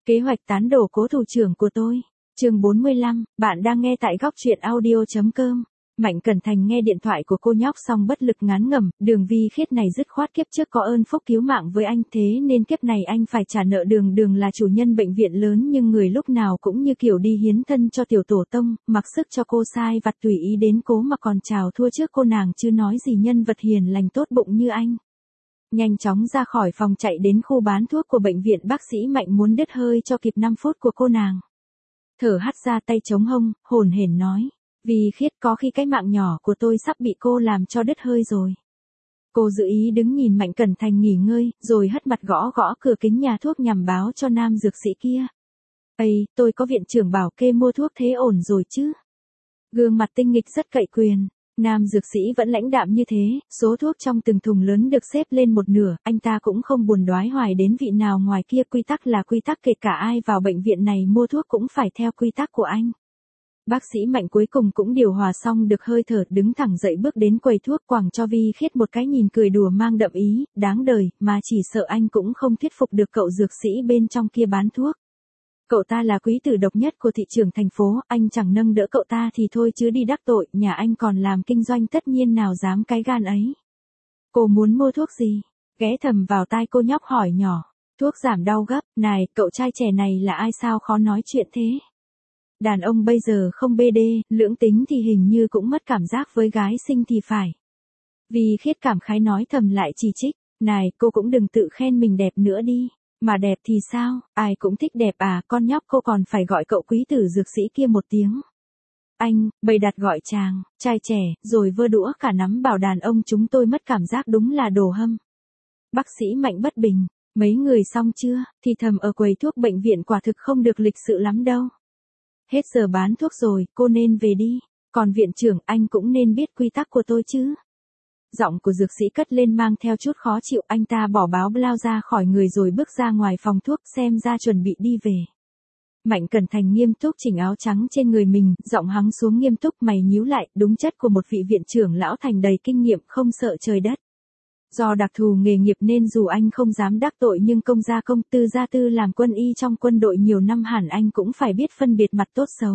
Kế hoạch tán đổ cố thủ trưởng của tôi. Chương 45, bạn đang nghe tại góc truyện audio.com. Mạnh Cẩn Thành nghe điện thoại của cô nhóc xong bất lực ngán ngẩm, Đường Vi Khiết này dứt khoát kiếp trước có ơn phúc cứu mạng với anh, thế nên kiếp này anh phải trả nợ. Đường là chủ nhân bệnh viện lớn nhưng người lúc nào cũng như kiểu đi hiến thân cho tiểu tổ tông, mặc sức cho cô sai vặt tùy ý đến cố mà còn chào thua trước cô nàng chứ nói gì nhân vật hiền lành tốt bụng như anh. Nhanh chóng ra khỏi phòng chạy đến khu bán thuốc của bệnh viện, bác sĩ Mạnh muốn đứt hơi cho kịp 5 phút của cô nàng. Thở hắt ra, tay chống hông, hổn hển nói. Vi Khiết, có khi cái mạng nhỏ của tôi sắp bị cô làm cho đứt hơi rồi. Cô giữ ý đứng nhìn Mạnh Cẩn Thành nghỉ ngơi, rồi hất mặt gõ gõ cửa kính nhà thuốc nhằm báo cho nam dược sĩ kia. Ây, tôi có viện trưởng bảo kê mua thuốc thế ổn rồi chứ. Gương mặt tinh nghịch rất cậy quyền. Nam dược sĩ vẫn lãnh đạm như thế, số thuốc trong từng thùng lớn được xếp lên một nửa, anh ta cũng không buồn đoái hoài đến vị nào ngoài kia. Quy tắc là quy tắc, kể cả ai vào bệnh viện này mua thuốc cũng phải theo quy tắc của anh. Bác sĩ Mạnh cuối cùng cũng điều hòa xong được hơi thở, đứng thẳng dậy bước đến quầy thuốc, quẳng cho Vi Khiết một cái nhìn cười đùa mang đậm ý, đáng đời, mà chỉ sợ anh cũng không thuyết phục được cậu dược sĩ bên trong kia bán thuốc. Cậu ta là quý tử độc nhất của thị trường thành phố, anh chẳng nâng đỡ cậu ta thì thôi chứ đi đắc tội, nhà anh còn làm kinh doanh tất nhiên nào dám cái gan ấy. Cô muốn mua thuốc gì? Ghé thầm vào tai cô nhóc hỏi nhỏ. Thuốc giảm đau gấp. Này, cậu trai trẻ này là ai sao khó nói chuyện thế? Đàn ông bây giờ không BD, lưỡng tính thì hình như cũng mất cảm giác với gái xinh thì phải. Vi Khiết cảm khái nói thầm lại chỉ trích. Này, cô cũng đừng tự khen mình đẹp nữa đi. Mà đẹp thì sao, ai cũng thích đẹp à, con nhóc, cô còn phải gọi cậu quý tử dược sĩ kia một tiếng. Anh, bày đặt gọi chàng, trai trẻ, rồi vơ đũa cả nắm bảo đàn ông chúng tôi mất cảm giác đúng là đồ hâm. Bác sĩ Mạnh bất bình, mấy người xong chưa, thì thầm ở quầy thuốc bệnh viện quả thực không được lịch sự lắm đâu. Hết giờ bán thuốc rồi, cô nên về đi, còn viện trưởng anh cũng nên biết quy tắc của tôi chứ. Giọng của dược sĩ cất lên mang theo chút khó chịu, anh ta bỏ báo lao ra khỏi người rồi bước ra ngoài phòng thuốc, xem ra chuẩn bị đi về. Mạnh Cẩn Thành nghiêm túc chỉnh áo trắng trên người mình, giọng hắng xuống nghiêm túc, mày nhíu lại, đúng chất của một vị viện trưởng lão thành đầy kinh nghiệm, không sợ trời đất. Do đặc thù nghề nghiệp nên dù anh không dám đắc tội nhưng công gia công, tư gia tư, làm quân y trong quân đội nhiều năm hẳn anh cũng phải biết phân biệt mặt tốt xấu.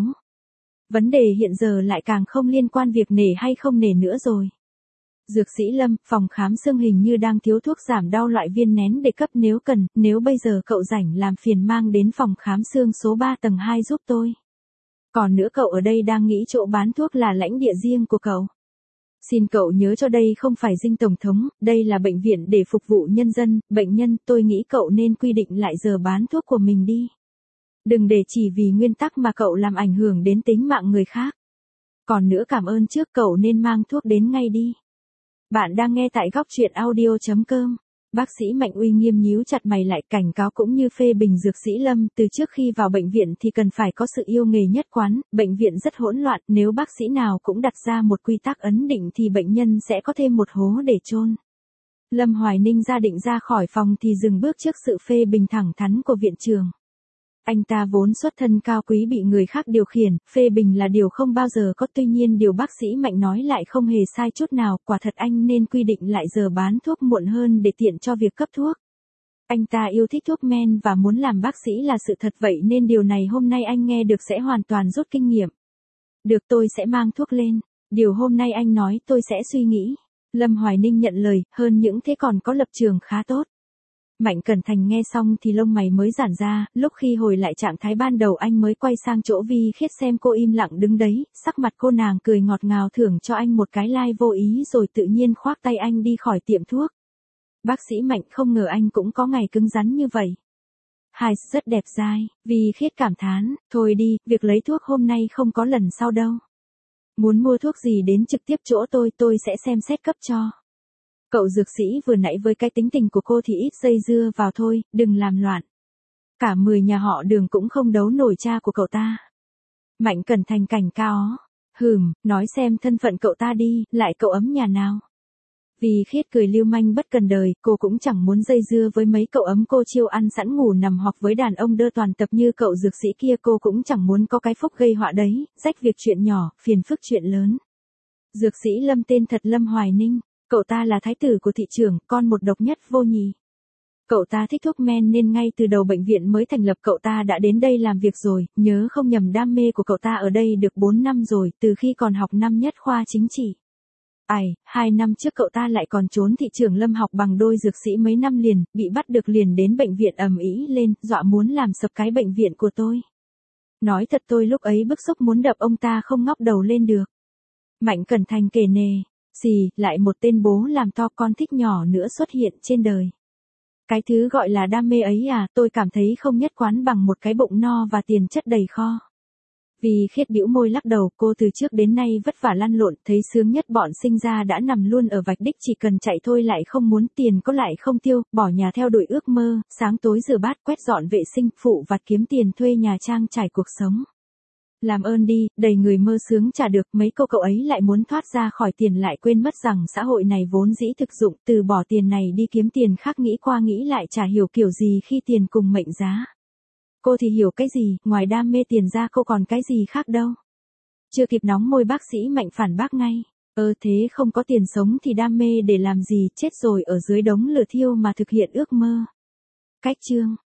Vấn đề hiện giờ lại càng không liên quan việc nể hay không nể nữa rồi. Dược sĩ Lâm, phòng khám xương hình như đang thiếu thuốc giảm đau loại viên nén để cấp nếu cần, nếu bây giờ cậu rảnh làm phiền mang đến phòng khám xương số 3 tầng 2 giúp tôi. Còn nữa, cậu ở đây đang nghĩ chỗ bán thuốc là lãnh địa riêng của cậu. Xin cậu nhớ cho đây không phải dinh tổng thống, đây là bệnh viện để phục vụ nhân dân, bệnh nhân, tôi nghĩ cậu nên quy định lại giờ bán thuốc của mình đi. Đừng để chỉ vì nguyên tắc mà cậu làm ảnh hưởng đến tính mạng người khác. Còn nữa, cảm ơn trước, cậu nên mang thuốc đến ngay đi. Bạn đang nghe tại góc truyện audio.com. Bác sĩ Mạnh uy nghiêm nhíu chặt mày lại, cảnh cáo cũng như phê bình dược sĩ Lâm, từ trước khi vào bệnh viện thì cần phải có sự yêu nghề nhất quán, bệnh viện rất hỗn loạn, nếu bác sĩ nào cũng đặt ra một quy tắc ấn định thì bệnh nhân sẽ có thêm một hố để chôn. Lâm Hoài Ninh ra định ra khỏi phòng thì dừng bước trước sự phê bình thẳng thắn của viện trưởng. Anh ta vốn xuất thân cao quý bị người khác điều khiển, phê bình là điều không bao giờ có, tuy nhiên điều bác sĩ Mạnh nói lại không hề sai chút nào, quả thật anh nên quy định lại giờ bán thuốc muộn hơn để tiện cho việc cấp thuốc. Anh ta yêu thích thuốc men và muốn làm bác sĩ là sự thật, vậy nên điều này hôm nay anh nghe được sẽ hoàn toàn rút kinh nghiệm. Được, tôi sẽ mang thuốc lên, điều hôm nay anh nói tôi sẽ suy nghĩ. Lâm Hoài Ninh nhận lời, hơn những thế còn có lập trường khá tốt. Mạnh Cẩn Thành nghe xong thì lông mày mới giãn ra, lúc khi hồi lại trạng thái ban đầu anh mới quay sang chỗ Vi Khiết xem cô im lặng đứng đấy, sắc mặt cô nàng cười ngọt ngào thưởng cho anh một cái like vô ý rồi tự nhiên khoác tay anh đi khỏi tiệm thuốc. Bác sĩ Mạnh không ngờ anh cũng có ngày cứng rắn như vậy. Hai, rất đẹp dai, Vi Khiết cảm thán, thôi đi, việc lấy thuốc hôm nay không có lần sau đâu. Muốn mua thuốc gì đến trực tiếp chỗ tôi sẽ xem xét cấp cho. Cậu dược sĩ vừa nãy với cái tính tình của cô thì ít dây dưa vào thôi, đừng làm loạn. Cả 10 nhà họ Đường cũng không đấu nổi cha của cậu ta. Mạnh Cẩn Thành cảnh cáo. Nói xem thân phận cậu ta đi, lại cậu ấm nhà nào. Vi Khiết cười lưu manh bất cần đời, cô cũng chẳng muốn dây dưa với mấy cậu ấm cô chiêu ăn sẵn ngủ nằm hoặc với đàn ông đơ toàn tập như cậu dược sĩ kia, cô cũng chẳng muốn có cái phúc gây họa đấy, rách việc chuyện nhỏ, phiền phức chuyện lớn. Dược sĩ Lâm tên thật Lâm Hoài Ninh. Cậu ta là thái tử của thị trường, con một độc nhất vô nhị. Cậu ta thích thuốc men nên ngay từ đầu bệnh viện mới thành lập cậu ta đã đến đây làm việc rồi, nhớ không nhầm đam mê của cậu ta ở đây được 4 năm rồi, từ khi còn học năm nhất khoa chính trị. 2 năm trước cậu ta lại còn trốn thị trường lâm học bằng đôi dược sĩ mấy năm liền, bị bắt được liền đến bệnh viện ầm ĩ lên, dọa muốn làm sập cái bệnh viện của tôi. Nói thật tôi lúc ấy bức xúc muốn đập ông ta không ngóc đầu lên được. Mạnh Cẩn Thành kể nề, lại một tên bố làm to con thích nhỏ nữa xuất hiện trên đời. Cái thứ gọi là đam mê ấy tôi cảm thấy không nhất quán bằng một cái bụng no và tiền chất đầy kho. Vì Khiết bĩu môi lắc đầu, cô từ trước đến nay vất vả lăn lộn, thấy sướng nhất bọn sinh ra đã nằm luôn ở vạch đích, chỉ cần chạy thôi lại không muốn, tiền có lại không tiêu, bỏ nhà theo đuổi ước mơ, sáng tối rửa bát quét dọn vệ sinh, phụ vặt kiếm tiền thuê nhà trang trải cuộc sống. Làm ơn đi, đầy người mơ sướng chả được, mấy cậu ấy lại muốn thoát ra khỏi tiền lại quên mất rằng xã hội này vốn dĩ thực dụng, từ bỏ tiền này đi kiếm tiền khác, nghĩ qua nghĩ lại chả hiểu kiểu gì khi tiền cùng mệnh giá. Cô thì hiểu cái gì, ngoài đam mê tiền ra cô còn cái gì khác đâu. Chưa kịp nóng môi bác sĩ Mạnh phản bác ngay. Thế không có tiền sống thì đam mê để làm gì, chết rồi ở dưới đống lửa thiêu mà thực hiện ước mơ. Cách chương